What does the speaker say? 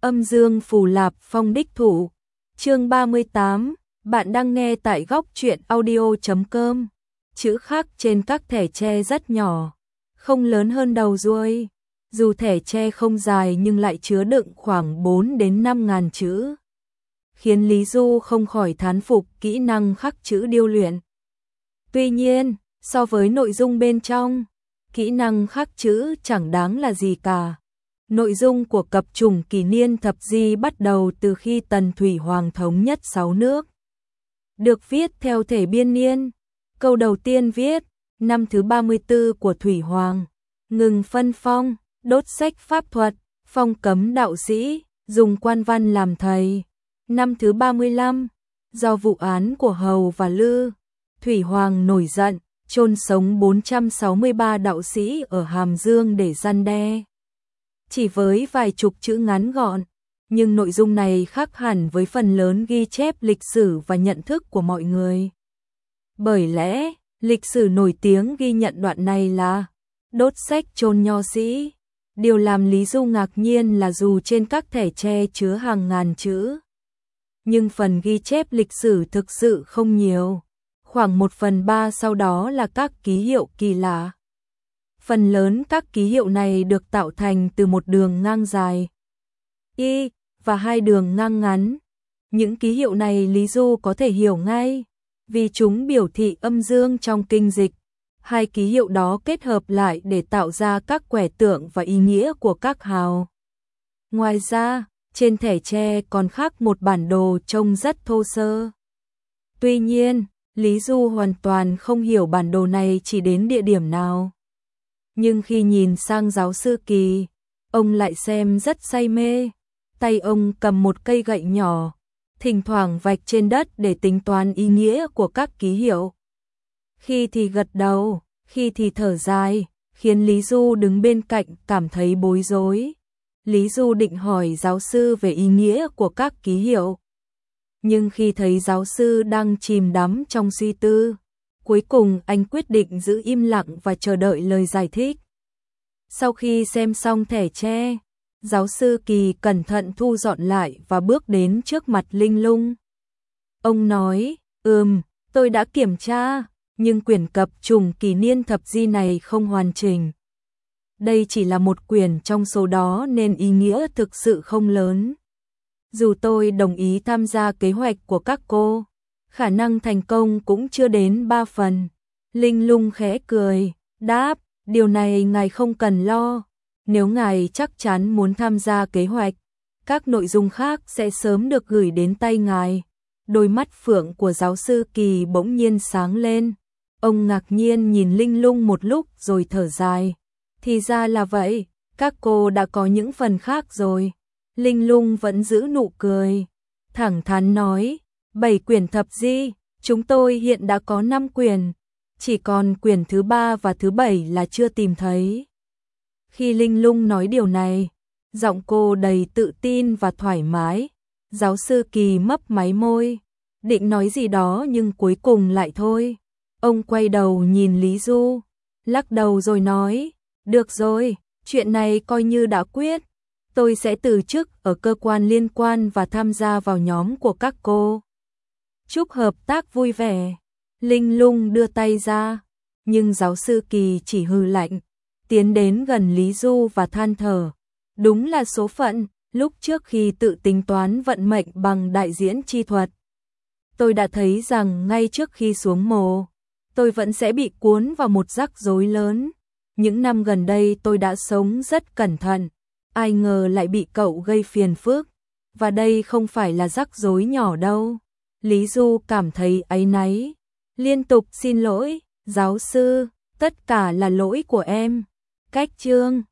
Âm dương phù lạp phong đích thủ. Chương 38, bạn đang nghe tại góc truyện audio.com. Chữ khắc trên các thẻ tre rất nhỏ, không lớn hơn đầu ruồi. Dù thẻ tre không dài nhưng lại chứa đựng khoảng 4 đến 5 ngàn chữ, khiến Lý Du không khỏi thán phục kỹ năng khắc chữ điêu luyện. Tuy nhiên, so với nội dung bên trong, kỹ năng khắc chữ chẳng đáng là gì cả. Nội dung của cập chủng kỷ niên thập di bắt đầu từ khi Tần Thủy Hoàng thống nhất 6 nước, được viết theo thể biên niên. Câu đầu tiên viết, năm thứ 34 của Thủy Hoàng, ngừng phân phong, đốt sách pháp thuật, phong cấm đạo sĩ, dùng quan văn làm thầy. Năm thứ 35, do vụ án của Hầu và Lư, Thủy Hoàng nổi giận, chôn sống 463 đạo sĩ ở Hàm Dương để răn đe. Chỉ với vài chục chữ ngắn gọn, nhưng nội dung này khác hẳn với phần lớn ghi chép lịch sử và nhận thức của mọi người. Bởi lẽ, lịch sử nổi tiếng ghi nhận đoạn này là đốt sách chôn nho sĩ. Điều làm Lý Du ngạc nhiên là dù trên các thẻ tre chứa hàng ngàn chữ, nhưng phần ghi chép lịch sử thực sự không nhiều. Khoảng 1/3 sau đó là các ký hiệu kỳ lạ. Phần lớn các ký hiệu này được tạo thành từ một đường ngang dài Y và hai đường ngang ngắn. Những ký hiệu này Lý Du có thể hiểu ngay, vì chúng biểu thị âm dương trong kinh dịch. Hai ký hiệu đó kết hợp lại để tạo ra các quẻ tượng và ý nghĩa của các hào. Ngoài ra, trên thẻ tre còn khắc một bản đồ trông rất thô sơ. Tuy nhiên, Lý Du hoàn toàn không hiểu bản đồ này chỉ đến địa điểm nào. Nhưng khi nhìn sang giáo sư Kỳ, ông lại xem rất say mê. Tay ông cầm một cây gậy nhỏ, thỉnh thoảng vạch trên đất để tính toán ý nghĩa của các ký hiệu. Khi thì gật đầu, khi thì thở dài, khiến Lý Du đứng bên cạnh cảm thấy bối rối. Lý Du định hỏi giáo sư về ý nghĩa của các ký hiệu, nhưng khi thấy giáo sư đang chìm đắm trong suy tư, cuối cùng anh quyết định giữ im lặng và chờ đợi lời giải thích. Sau khi xem xong thẻ tre, giáo sư Kỳ cẩn thận thu dọn lại và bước đến trước mặt Linh Lung. Ông nói, tôi đã kiểm tra, nhưng quyển cập chủng kỷ niên thập di này không hoàn chỉnh. Đây chỉ là một quyển trong số đó nên ý nghĩa thực sự không lớn. Dù tôi đồng ý tham gia kế hoạch của các cô, khả năng thành công cũng chưa đến 3 phần. Linh Lung khẽ cười, đáp, điều này ngài không cần lo. Nếu ngài chắc chắn muốn tham gia kế hoạch, các nội dung khác sẽ sớm được gửi đến tay ngài. Đôi mắt phượng của giáo sư Kỳ bỗng nhiên sáng lên. Ông ngạc nhiên nhìn Linh Lung một lúc rồi thở dài. Thì ra là vậy, các cô đã có những phần khác rồi. Linh Lung vẫn giữ nụ cười, thẳng thắn nói, 7 quyển thập di, chúng tôi hiện đã có 5 quyển, chỉ còn quyển thứ 3 và thứ 7 là chưa tìm thấy. Khi Linh Lung nói điều này, giọng cô đầy tự tin và thoải mái. Giáo sư Kỳ mấp máy môi, định nói gì đó nhưng cuối cùng lại thôi. Ông quay đầu nhìn Lý Du, lắc đầu rồi nói, được rồi, chuyện này coi như đã quyết. Tôi sẽ từ chức ở cơ quan liên quan và tham gia vào nhóm của các cô. Chúc hợp tác vui vẻ. Linh Lung đưa tay ra, nhưng giáo sư Kỳ chỉ hừ lạnh, tiến đến gần Lý Du và than thở. Đúng là số phận, lúc trước khi tự tính toán vận mệnh bằng đại diễn chi thuật, tôi đã thấy rằng ngay trước khi xuống mồ, tôi vẫn sẽ bị cuốn vào một rắc rối lớn. Những năm gần đây tôi đã sống rất cẩn thận, ai ngờ lại bị cậu gây phiền phức, và đây không phải là rắc rối nhỏ đâu. Lý Du cảm thấy áy náy, liên tục xin lỗi, giáo sư, tất cả là lỗi của em. Cách chương